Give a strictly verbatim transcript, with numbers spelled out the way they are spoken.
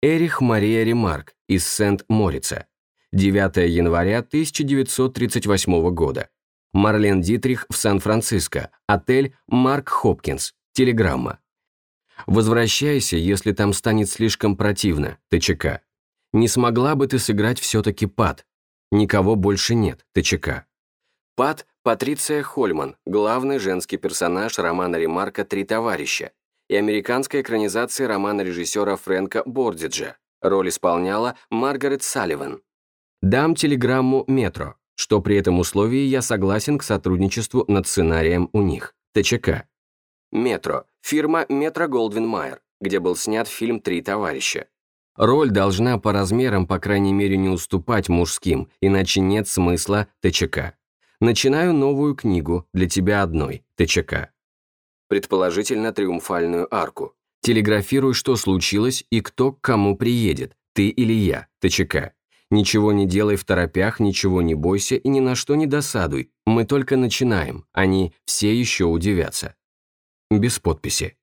Эрих Мария Ремарк из Сент-Морица. девятого января тысяча девятьсот тридцать восьмого года. Марлен Дитрих в Сан-Франциско. Отель Марк Хопкинс. Телеграмма. Возвращайся, если там станет слишком противно. ТЧК. Не смогла бы ты сыграть все-таки Пат? Никого больше нет. ТЧК. Пат Патриция Хольман, главный женский персонаж романа Ремарка «Три товарища» и американской экранизации романа режиссера Фрэнка Бордиджа. Роль исполняла Маргарет Салливан. Дам телеграмму «Метро», что при этом условии я согласен к сотрудничеству над сценарием у них. ТЧК. «Метро» – фирма Метро Голдвин Майер, где был снят фильм «Три товарища». Роль должна по размерам, по крайней мере, не уступать мужским, иначе нет смысла. ТЧК. Начинаю новую книгу для тебя одной. ТЧК. Предположительно триумфальную арку. Телеграфируй, что случилось и кто к кому приедет, ты или я. ТЧК. Ничего не делай в торопях, ничего не бойся и ни на что не досадуй. Мы только начинаем, они все еще удивятся. Без подписи.